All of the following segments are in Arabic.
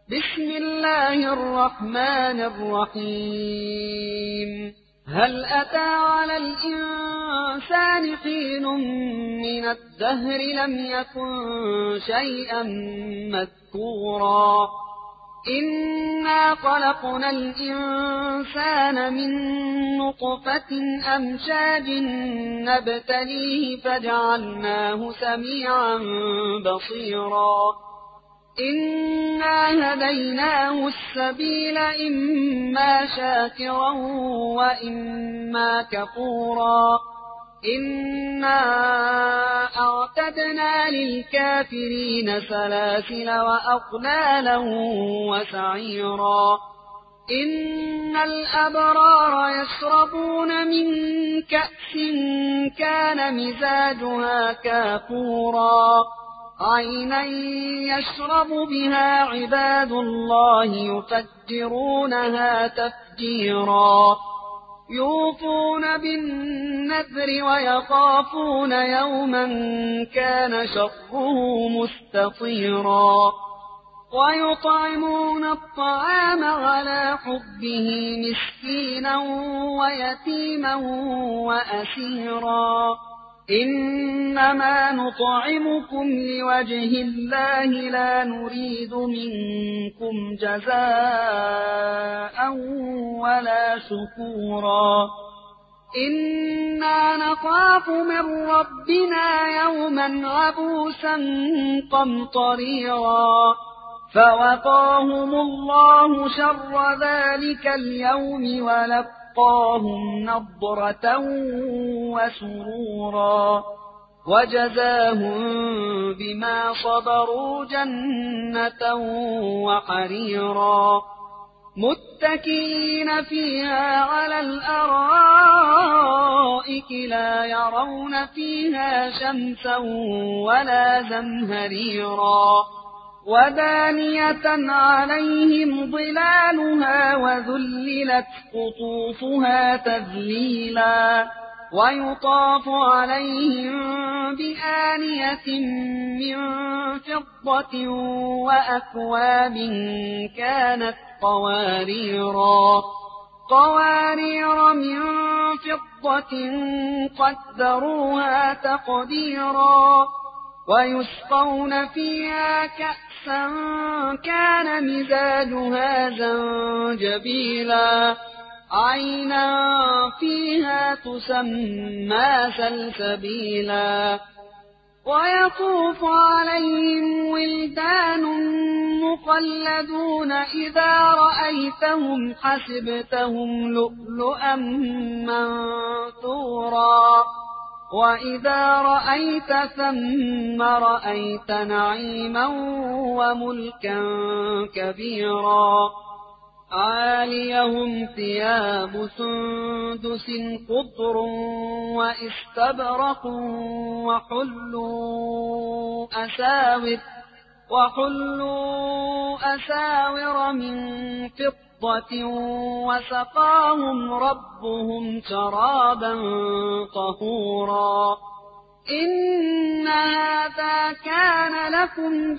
بسم الله الرحمن الرحيم. هل أتى على الإنسان حين من الدهر لم يكن شيئا مذكورا إنا خلقنا الإنسان من نطفة أمشاج نبتليه فجعلناه سميعا بصيرا إنا هديناه السبيل إما شاكرا وإما كفورا إنا أعتدنا للكافرين سلاسل وأغلالا وسعيرا إن الأبرار يشربون من كأس كان مزاجها كافورا عينا يشرب بها عباد الله يفجرونها تفجيرا يوفون بالنذر ويخافون يوما كان شره مستطيرا ويطعمون الطعام على حبه مسكينا ويتيما وأسيرا إنما نطعمكم لوجه الله لا نريد منكم جزاء ولا شكورا إنا نخاف من ربنا يوما عبوسا قمطريرا فوقاهم الله شر ذلك اليوم ولقاهم نضرة وسرورا وجزاهم بما صبروا جنة وحريرا متكئين فيها على الأرائك لا يرون فيها شمسا ولا زمهريرا ودانية عليهم ظلالها وذللت قطوفها تذليلا ويطاف عليهم بآنية من فضة وأكواب كانت قوارير من فضة قدروها تقديرا ويسقون فيها كأسا كان مزاجها زنجبيلا عينا فيها تسمى سلسبيلا ويطوف عليهم ولدان مخلدون إذا رأيتهم حسبتهم لؤلؤا منثورا وإذا رأيت ثم رأيت نعيما وملكا كبيرا عاليهم ثياب سندس خضر واستبرق وحلوا أساور من فضة وسقاهم ربهم شرابا طهورا إن هذا كان لكم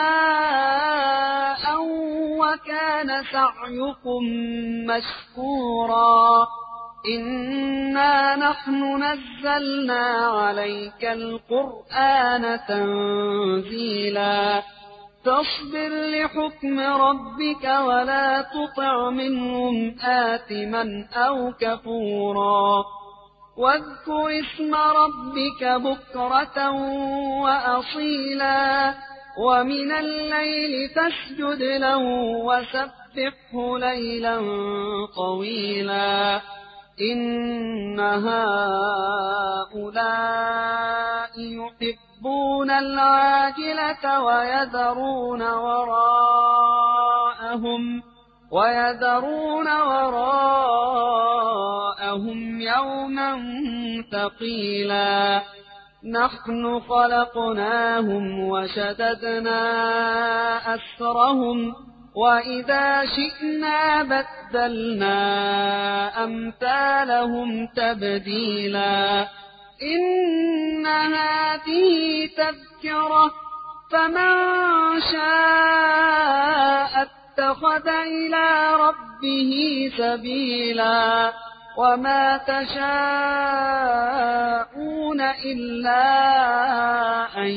جزاء وكان سعيكم مشكورا إنا نحن نزلنا عليك القرآن تنزيلا فاصبر لحكم ربك ولا تطع منهم آثما أو كفورا واذكر اسم ربك بكرة وأصيلا ومن الليل فاسجد له وسبحه ليلا طويلا إن هؤلاء يحبون العاجلة ويذرون وراءهم يوما ثقيلا نحن خلقناهم وشددنا أسرهم وإذا شئنا بدلنا أمثالهم تبديلا إن هذه تذكرة فمن شاء اتخذ إلى ربه سبيلا وما تشاءون إلا أن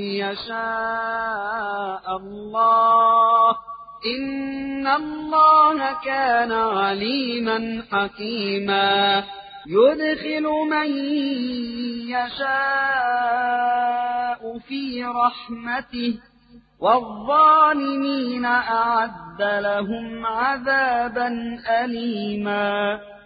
يشاء الله إن الله كان عليما حكيما يدخل من يشاء في رحمته والظالمين أعد لهم عذابا أليما